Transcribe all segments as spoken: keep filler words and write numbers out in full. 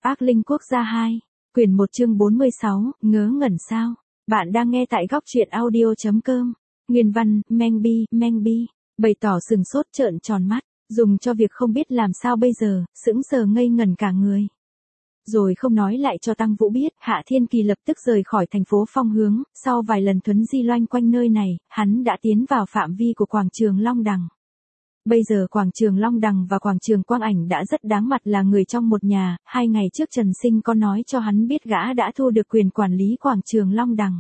Ác Linh Quốc gia hai, quyển một chương bốn mươi sáu, ngớ ngẩn sao? Bạn đang nghe tại góc truyện audio.com. Nguyên văn, Menbi, Menbi, bày tỏ sừng sốt trợn tròn mắt, dùng cho việc không biết làm sao bây giờ, sững sờ ngây ngẩn cả người. Rồi không nói lại cho Tăng Vũ biết, Hạ Thiên Kỳ lập tức rời khỏi thành phố Phong Hướng, sau vài lần thuấn di loanh quanh nơi này, hắn đã tiến vào phạm vi của quảng trường Long Đằng. Bây giờ quảng trường Long Đằng và quảng trường Quang Ảnh đã rất đáng mặt là người trong một nhà, hai ngày trước Trần Sinh có nói cho hắn biết gã đã thu được quyền quản lý quảng trường Long Đằng.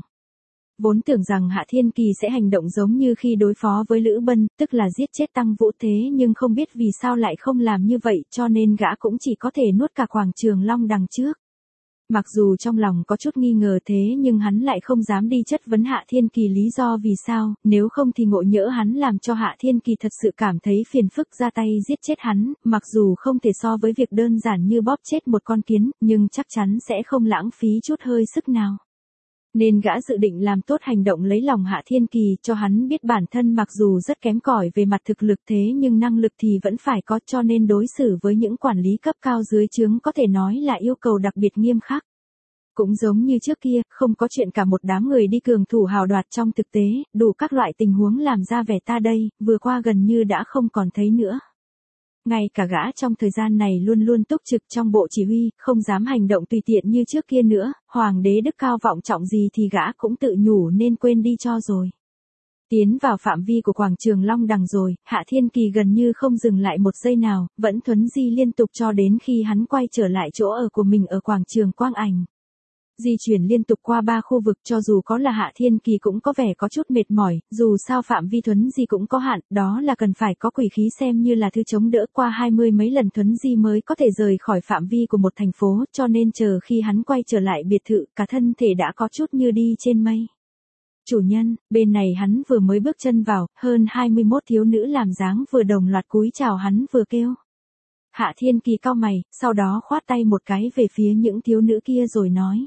Vốn tưởng rằng Hạ Thiên Kỳ sẽ hành động giống như khi đối phó với Lữ Bân, tức là giết chết Tăng Vũ thế nhưng không biết vì sao lại không làm như vậy cho nên gã cũng chỉ có thể nuốt cả quảng trường Long Đằng trước. Mặc dù trong lòng có chút nghi ngờ thế nhưng hắn lại không dám đi chất vấn Hạ Thiên Kỳ lý do vì sao, nếu không thì ngộ nhỡ hắn làm cho Hạ Thiên Kỳ thật sự cảm thấy phiền phức ra tay giết chết hắn, mặc dù không thể so với việc đơn giản như bóp chết một con kiến, nhưng chắc chắn sẽ không lãng phí chút hơi sức nào. Nên gã dự định làm tốt hành động lấy lòng Hạ Thiên Kỳ cho hắn biết bản thân mặc dù rất kém cỏi về mặt thực lực thế nhưng năng lực thì vẫn phải có cho nên đối xử với những quản lý cấp cao dưới trướng có thể nói là yêu cầu đặc biệt nghiêm khắc. Cũng giống như trước kia, không có chuyện cả một đám người đi cường thủ hào đoạt trong thực tế, đủ các loại tình huống làm ra vẻ ta đây, vừa qua gần như đã không còn thấy nữa. Ngay cả gã trong thời gian này luôn luôn túc trực trong bộ chỉ huy, không dám hành động tùy tiện như trước kia nữa, hoàng đế đức cao vọng trọng gì thì gã cũng tự nhủ nên quên đi cho rồi. Tiến vào phạm vi của quảng trường Long Đằng rồi, Hạ Thiên Kỳ gần như không dừng lại một giây nào, vẫn thuấn di liên tục cho đến khi hắn quay trở lại chỗ ở của mình ở quảng trường Quang Ảnh. Di chuyển liên tục qua ba khu vực cho dù có là Hạ Thiên Kỳ cũng có vẻ có chút mệt mỏi, dù sao phạm vi thuấn di cũng có hạn, đó là cần phải có quỷ khí xem như là thứ chống đỡ qua hai mươi mấy lần thuấn di mới có thể rời khỏi phạm vi của một thành phố, cho nên chờ khi hắn quay trở lại biệt thự, cả thân thể đã có chút như đi trên mây. Chủ nhân, bên này hắn vừa mới bước chân vào, hơn hai mươi mốt thiếu nữ làm dáng vừa đồng loạt cúi chào hắn vừa kêu. Hạ Thiên Kỳ cau mày, sau đó khoát tay một cái về phía những thiếu nữ kia rồi nói.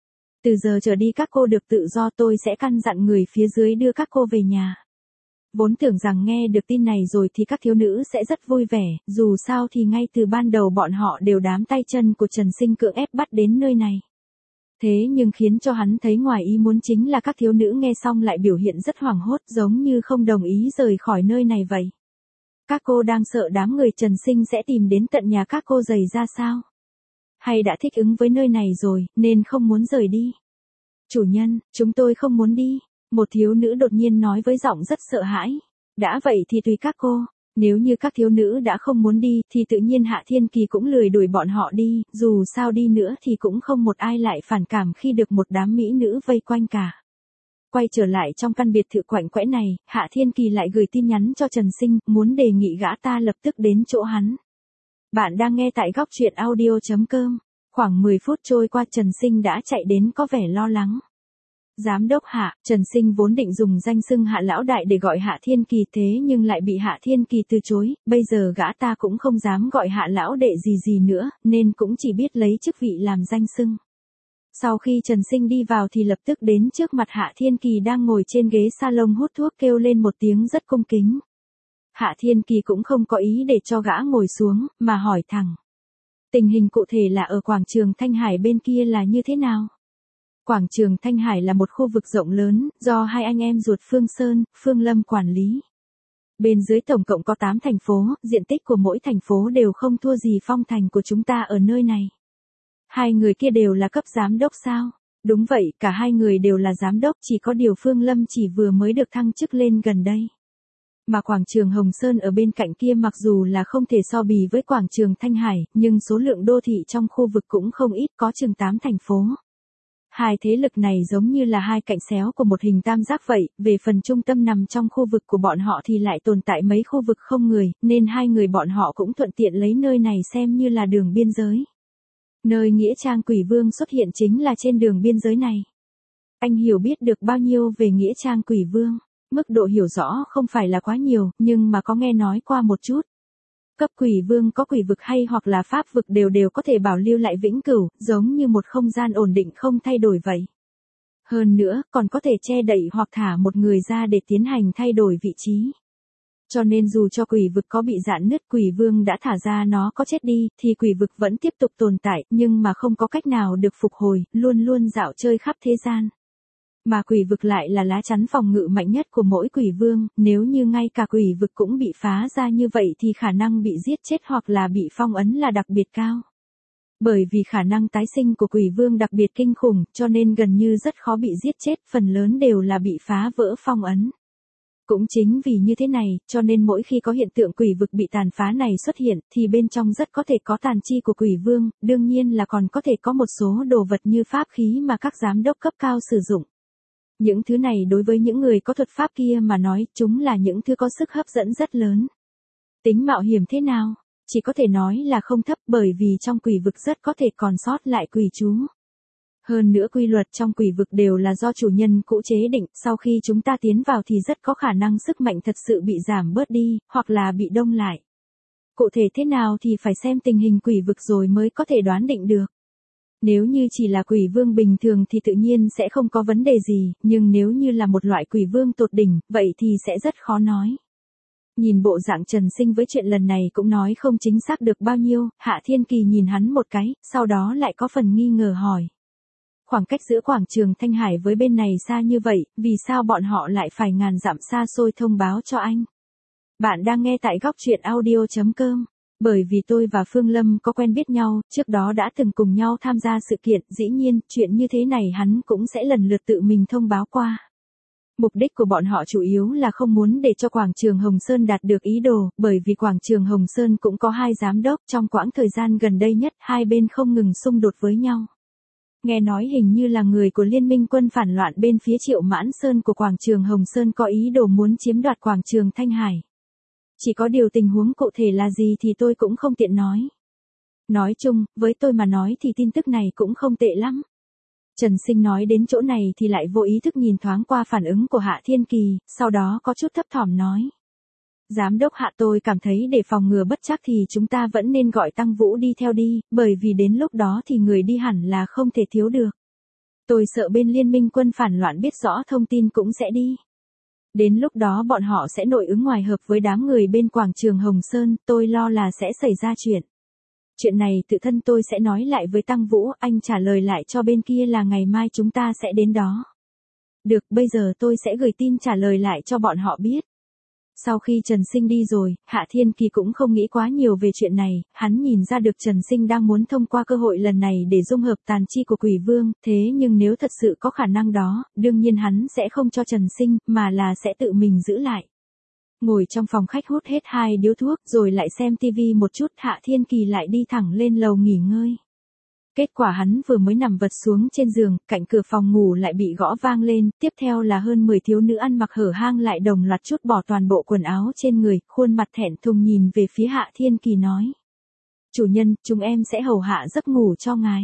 Từ giờ trở đi các cô được tự do, tôi sẽ căn dặn người phía dưới đưa các cô về nhà. Vốn tưởng rằng nghe được tin này rồi thì các thiếu nữ sẽ rất vui vẻ, dù sao thì ngay từ ban đầu bọn họ đều đám tay chân của Trần Sinh cưỡng ép bắt đến nơi này. Thế nhưng khiến cho hắn thấy ngoài ý muốn chính là các thiếu nữ nghe xong lại biểu hiện rất hoảng hốt giống như không đồng ý rời khỏi nơi này vậy. Các cô đang sợ đám người Trần Sinh sẽ tìm đến tận nhà các cô giày ra sao? Hay đã thích ứng với nơi này rồi, nên không muốn rời đi? Chủ nhân, chúng tôi không muốn đi. Một thiếu nữ đột nhiên nói với giọng rất sợ hãi. Đã vậy thì tùy các cô. Nếu như các thiếu nữ đã không muốn đi, thì tự nhiên Hạ Thiên Kỳ cũng lười đuổi bọn họ đi, dù sao đi nữa thì cũng không một ai lại phản cảm khi được một đám mỹ nữ vây quanh cả. Quay trở lại trong căn biệt thự quạnh quẽ này, Hạ Thiên Kỳ lại gửi tin nhắn cho Trần Sinh, muốn đề nghị gã ta lập tức đến chỗ hắn. Bạn đang nghe tại góc truyện audio.com. Khoảng mười phút trôi qua Trần Sinh đã chạy đến có vẻ lo lắng. Giám đốc Hạ, Trần Sinh vốn định dùng danh xưng Hạ Lão Đại để gọi Hạ Thiên Kỳ thế nhưng lại bị Hạ Thiên Kỳ từ chối, bây giờ gã ta cũng không dám gọi Hạ Lão Đệ gì gì nữa, nên cũng chỉ biết lấy chức vị làm danh xưng. Sau khi Trần Sinh đi vào thì lập tức đến trước mặt Hạ Thiên Kỳ đang ngồi trên ghế salon hút thuốc kêu lên một tiếng rất cung kính. Hạ Thiên Kỳ cũng không có ý để cho gã ngồi xuống, mà hỏi thẳng. Tình hình cụ thể là ở quảng trường Thanh Hải bên kia là như thế nào? Quảng trường Thanh Hải là một khu vực rộng lớn, do hai anh em ruột Phương Sơn, Phương Lâm quản lý. Bên dưới tổng cộng có tám thành phố, diện tích của mỗi thành phố đều không thua gì Phong Thành của chúng ta ở nơi này. Hai người kia đều là cấp giám đốc sao? Đúng vậy, cả hai người đều là giám đốc, chỉ có điều Phương Lâm chỉ vừa mới được thăng chức lên gần đây. Mà quảng trường Hồng Sơn ở bên cạnh kia mặc dù là không thể so bì với quảng trường Thanh Hải, nhưng số lượng đô thị trong khu vực cũng không ít, có chừng tám thành phố. Hai thế lực này giống như là hai cạnh xéo của một hình tam giác vậy, về phần trung tâm nằm trong khu vực của bọn họ thì lại tồn tại mấy khu vực không người, nên hai người bọn họ cũng thuận tiện lấy nơi này xem như là đường biên giới. Nơi Nghĩa Trang Quỷ Vương xuất hiện chính là trên đường biên giới này. Anh hiểu biết được bao nhiêu về Nghĩa Trang Quỷ Vương? Mức độ hiểu rõ không phải là quá nhiều, nhưng mà có nghe nói qua một chút. Cấp quỷ vương có quỷ vực hay hoặc là pháp vực đều đều có thể bảo lưu lại vĩnh cửu, giống như một không gian ổn định không thay đổi vậy. Hơn nữa, còn có thể che đậy hoặc thả một người ra để tiến hành thay đổi vị trí. Cho nên dù cho quỷ vực có bị rạn nứt, quỷ vương đã thả ra nó có chết đi, thì quỷ vực vẫn tiếp tục tồn tại, nhưng mà không có cách nào được phục hồi, luôn luôn dạo chơi khắp thế gian. Mà quỷ vực lại là lá chắn phòng ngự mạnh nhất của mỗi quỷ vương, nếu như ngay cả quỷ vực cũng bị phá ra như vậy thì khả năng bị giết chết hoặc là bị phong ấn là đặc biệt cao. Bởi vì khả năng tái sinh của quỷ vương đặc biệt kinh khủng, cho nên gần như rất khó bị giết chết, phần lớn đều là bị phá vỡ phong ấn. Cũng chính vì như thế này, cho nên mỗi khi có hiện tượng quỷ vực bị tàn phá này xuất hiện, thì bên trong rất có thể có tàn chi của quỷ vương, đương nhiên là còn có thể có một số đồ vật như pháp khí mà các giám đốc cấp cao sử dụng. Những thứ này đối với những người có thuật pháp kia mà nói, chúng là những thứ có sức hấp dẫn rất lớn. Tính mạo hiểm thế nào? Chỉ có thể nói là không thấp, bởi vì trong quỷ vực rất có thể còn sót lại quỷ chú. Hơn nữa quy luật trong quỷ vực đều là do chủ nhân cũ chế định, sau khi chúng ta tiến vào thì rất có khả năng sức mạnh thật sự bị giảm bớt đi, hoặc là bị đông lại. Cụ thể thế nào thì phải xem tình hình quỷ vực rồi mới có thể đoán định được. Nếu như chỉ là quỷ vương bình thường thì tự nhiên sẽ không có vấn đề gì, nhưng nếu như là một loại quỷ vương tột đỉnh, vậy thì sẽ rất khó nói. Nhìn bộ dạng Trần Sinh với chuyện lần này cũng nói không chính xác được bao nhiêu, Hạ Thiên Kỳ nhìn hắn một cái, sau đó lại có phần nghi ngờ hỏi. Khoảng cách giữa quảng trường Thanh Hải với bên này xa như vậy, vì sao bọn họ lại phải ngàn dặm xa xôi thông báo cho anh? Bạn đang nghe tại góc truyện audio chấm com. Bởi vì tôi và Phương Lâm có quen biết nhau, trước đó đã từng cùng nhau tham gia sự kiện, dĩ nhiên, chuyện như thế này hắn cũng sẽ lần lượt tự mình thông báo qua. Mục đích của bọn họ chủ yếu là không muốn để cho quảng trường Hồng Sơn đạt được ý đồ, bởi vì quảng trường Hồng Sơn cũng có hai giám đốc, trong quãng thời gian gần đây nhất, hai bên không ngừng xung đột với nhau. Nghe nói hình như là người của Liên minh quân phản loạn bên phía Triệu Mãn Sơn của quảng trường Hồng Sơn có ý đồ muốn chiếm đoạt quảng trường Thanh Hải. Chỉ có điều tình huống cụ thể là gì thì tôi cũng không tiện nói. Nói chung, với tôi mà nói thì tin tức này cũng không tệ lắm. Trần Sinh nói đến chỗ này thì lại vô ý thức nhìn thoáng qua phản ứng của Hạ Thiên Kỳ, sau đó có chút thấp thỏm nói. Giám đốc Hạ, tôi cảm thấy để phòng ngừa bất trắc thì chúng ta vẫn nên gọi Tăng Vũ đi theo đi, bởi vì đến lúc đó thì người đi hẳn là không thể thiếu được. Tôi sợ bên Liên minh quân phản loạn biết rõ thông tin cũng sẽ đi. Đến lúc đó bọn họ sẽ nội ứng ngoài hợp với đám người bên quảng trường Hồng Sơn, tôi lo là sẽ xảy ra chuyện. Chuyện này tự thân tôi sẽ nói lại với Tăng Vũ, anh trả lời lại cho bên kia là ngày mai chúng ta sẽ đến đó. Được, bây giờ tôi sẽ gửi tin trả lời lại cho bọn họ biết. Sau khi Trần Sinh đi rồi, Hạ Thiên Kỳ cũng không nghĩ quá nhiều về chuyện này, hắn nhìn ra được Trần Sinh đang muốn thông qua cơ hội lần này để dung hợp tàn chi của quỷ vương, thế nhưng nếu thật sự có khả năng đó, đương nhiên hắn sẽ không cho Trần Sinh, mà là sẽ tự mình giữ lại. Ngồi trong phòng khách hút hết hai điếu thuốc rồi lại xem tivi một chút, Hạ Thiên Kỳ lại đi thẳng lên lầu nghỉ ngơi. Kết quả hắn vừa mới nằm vật xuống trên giường, cạnh cửa phòng ngủ lại bị gõ vang lên, tiếp theo là hơn mười thiếu nữ ăn mặc hở hang lại đồng loạt trút bỏ toàn bộ quần áo trên người, khuôn mặt thẹn thùng nhìn về phía Hạ Thiên Kỳ nói. Chủ nhân, chúng em sẽ hầu hạ giấc ngủ cho ngài.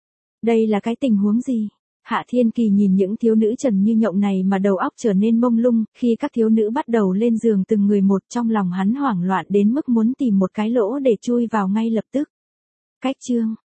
Đây là cái tình huống gì? Hạ Thiên Kỳ nhìn những thiếu nữ trần như nhộng này mà đầu óc trở nên mông lung, khi các thiếu nữ bắt đầu lên giường từng người một, trong lòng hắn hoảng loạn đến mức muốn tìm một cái lỗ để chui vào ngay lập tức. Cách chương